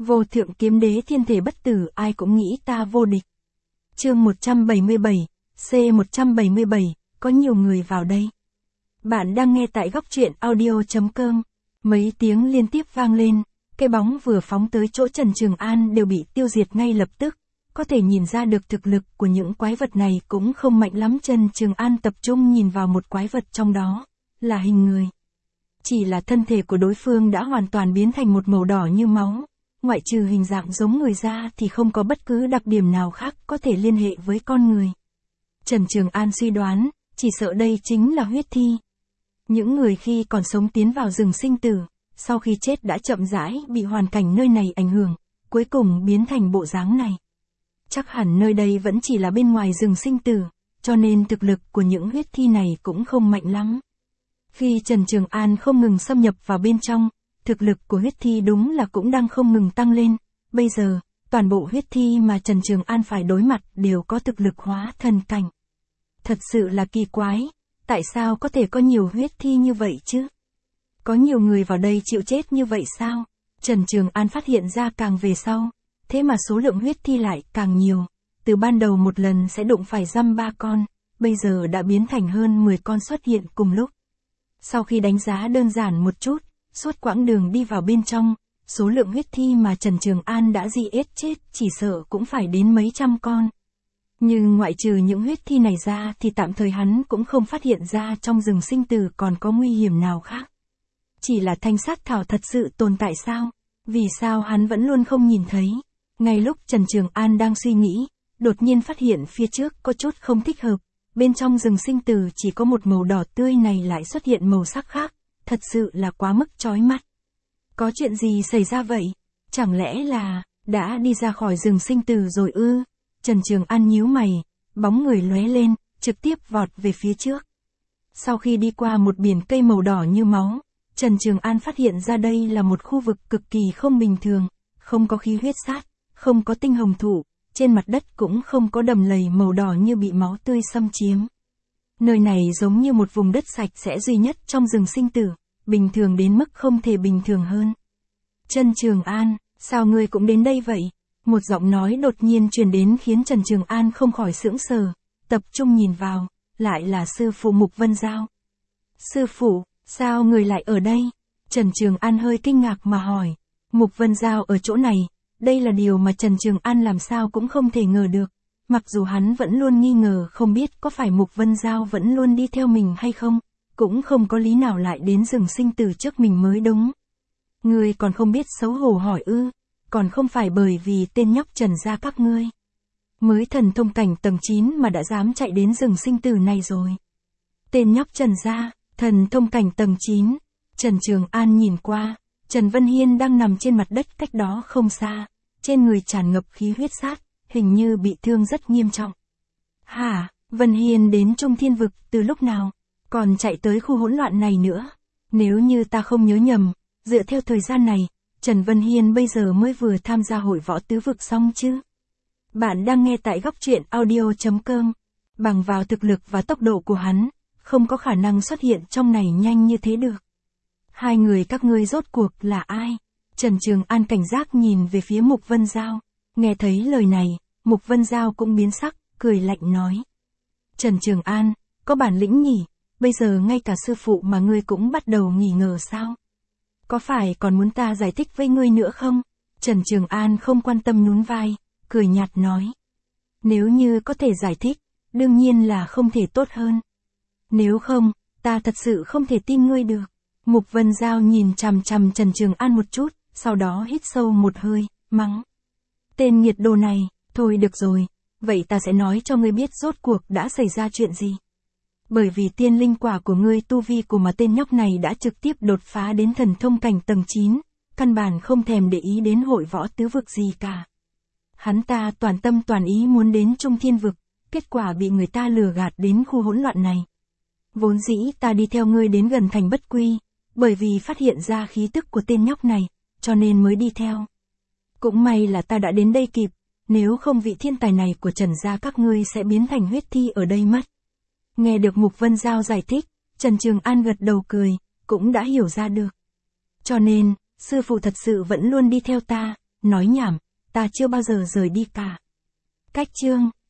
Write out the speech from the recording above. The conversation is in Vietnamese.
Vô thượng kiếm đế thiên thể bất tử, ai cũng nghĩ ta vô địch. Chương 177, C177, có nhiều người vào đây. Bạn đang nghe tại góc truyện audio.com. Mấy tiếng liên tiếp vang lên, cái bóng vừa phóng tới chỗ Trần Trường An đều bị tiêu diệt ngay lập tức. Có thể nhìn ra được thực lực của những quái vật này cũng không mạnh lắm. Trần Trường An tập trung nhìn vào một quái vật trong đó, là hình người. Chỉ là thân thể của đối phương đã hoàn toàn biến thành một màu đỏ như máu. Ngoại trừ hình dạng giống người ra thì không có bất cứ đặc điểm nào khác có thể liên hệ với con người. Trần Trường An suy đoán, chỉ sợ đây chính là huyết thi. Những người khi còn sống tiến vào rừng sinh tử, sau khi chết đã chậm rãi bị hoàn cảnh nơi này ảnh hưởng, cuối cùng biến thành bộ dáng này. Chắc hẳn nơi đây vẫn chỉ là bên ngoài rừng sinh tử, cho nên thực lực của những huyết thi này cũng không mạnh lắm. Khi Trần Trường An không ngừng xâm nhập vào bên trong, thực lực của huyết thi đúng là cũng đang không ngừng tăng lên. Bây giờ, toàn bộ huyết thi mà Trần Trường An phải đối mặt đều có thực lực hóa thần cảnh. Thật sự là kỳ quái, tại sao có thể có nhiều huyết thi như vậy chứ? Có nhiều người vào đây chịu chết như vậy sao? Trần Trường An phát hiện ra càng về sau, thế mà số lượng huyết thi lại càng nhiều. Từ ban đầu một lần sẽ đụng phải dăm 3 con, bây giờ đã biến thành hơn 10 con xuất hiện cùng lúc. Sau khi đánh giá đơn giản một chút, suốt quãng đường đi vào bên trong, số lượng huyết thi mà Trần Trường An đã giết chết chỉ sợ cũng phải đến mấy trăm con. Nhưng ngoại trừ những huyết thi này ra thì tạm thời hắn cũng không phát hiện ra trong rừng sinh tử còn có nguy hiểm nào khác. Chỉ là thanh sát thảo thật sự tồn tại sao? Vì sao hắn vẫn luôn không nhìn thấy? Ngay lúc Trần Trường An đang suy nghĩ, đột nhiên phát hiện phía trước có chút không thích hợp. Bên trong rừng sinh tử chỉ có một màu đỏ tươi này lại xuất hiện màu sắc khác, thật sự là quá mức chói mắt. Có chuyện gì xảy ra vậy? Chẳng lẽ là đã đi ra khỏi rừng sinh tử rồi ư? Trần Trường An nhíu mày, bóng người lóe lên, trực tiếp vọt về phía trước. Sau khi đi qua một biển cây màu đỏ như máu, Trần Trường An phát hiện ra đây là một khu vực cực kỳ không bình thường, không có khí huyết sát, không có tinh hồng thụ, trên mặt đất cũng không có đầm lầy màu đỏ như bị máu tươi xâm chiếm. Nơi này giống như một vùng đất sạch sẽ duy nhất trong rừng sinh tử, bình thường đến mức không thể bình thường hơn. Trần Trường An, sao ngươi cũng đến đây vậy? Một giọng nói đột nhiên truyền đến khiến Trần Trường An không khỏi sững sờ, tập trung nhìn vào, lại là sư phụ Mục Vân Giao. Sư phụ, sao người lại ở đây? Trần Trường An hơi kinh ngạc mà hỏi. Mục Vân Giao ở chỗ này, đây là điều mà Trần Trường An làm sao cũng không thể ngờ được. Mặc dù hắn vẫn luôn nghi ngờ không biết có phải Mục Vân Giao vẫn luôn đi theo mình hay không, cũng không có lý nào lại đến rừng sinh tử trước mình mới đúng. Ngươi còn không biết xấu hổ hỏi ư? Còn không phải bởi vì tên nhóc Trần gia các ngươi mới thần thông cảnh tầng 9 mà đã dám chạy đến rừng sinh tử này rồi. Tên nhóc Trần gia, thần thông cảnh tầng 9. Trần Trường An nhìn qua, Trần Vân Hiên đang nằm trên mặt đất cách đó không xa, trên người tràn ngập khí huyết sát, hình như bị thương rất nghiêm trọng. Hả, Vân Hiên đến Trung Thiên Vực từ lúc nào? Còn chạy tới khu hỗn loạn này nữa? Nếu như ta không nhớ nhầm, dựa theo thời gian này, Trần Vân Hiên bây giờ mới vừa tham gia hội võ tứ vực xong chứ. Bạn đang nghe tại góc truyện audio.com. Bằng vào thực lực và tốc độ của hắn, không có khả năng xuất hiện trong này nhanh như thế được. Hai người các ngươi rốt cuộc là ai? Trần Trường An cảnh giác nhìn về phía Mục Vân Giao. Nghe thấy lời này, Mục Vân Giao cũng biến sắc, cười lạnh nói. Trần Trường An, có bản lĩnh nhỉ? Bây giờ ngay cả sư phụ mà ngươi cũng bắt đầu nghi ngờ sao? Có phải còn muốn ta giải thích với ngươi nữa không? Trần Trường An không quan tâm nhún vai, cười nhạt nói. Nếu như có thể giải thích, đương nhiên là không thể tốt hơn. Nếu không, ta thật sự không thể tin ngươi được. Mục Vân Giao nhìn chằm chằm Trần Trường An một chút, sau đó hít sâu một hơi, mắng. Tên nghiệt đồ này, thôi được rồi, vậy ta sẽ nói cho ngươi biết rốt cuộc đã xảy ra chuyện gì. Bởi vì tiên linh quả của ngươi tu vi của mà tên nhóc này đã trực tiếp đột phá đến thần thông cảnh tầng 9, căn bản không thèm để ý đến hội võ tứ vực gì cả. Hắn ta toàn tâm toàn ý muốn đến Trung Thiên Vực, kết quả bị người ta lừa gạt đến khu hỗn loạn này. Vốn dĩ ta đi theo ngươi đến gần thành Bất Quy, bởi vì phát hiện ra khí tức của tên nhóc này, cho nên mới đi theo. Cũng may là ta đã đến đây kịp, nếu không vị thiên tài này của Trần gia các ngươi sẽ biến thành huyết thi ở đây mất. Nghe được Mục Vân Giao giải thích, Trần Trường An gật đầu cười, cũng đã hiểu ra được. Cho nên, sư phụ thật sự vẫn luôn đi theo ta, Nói nhảm, ta chưa bao giờ rời đi cả. Cách chương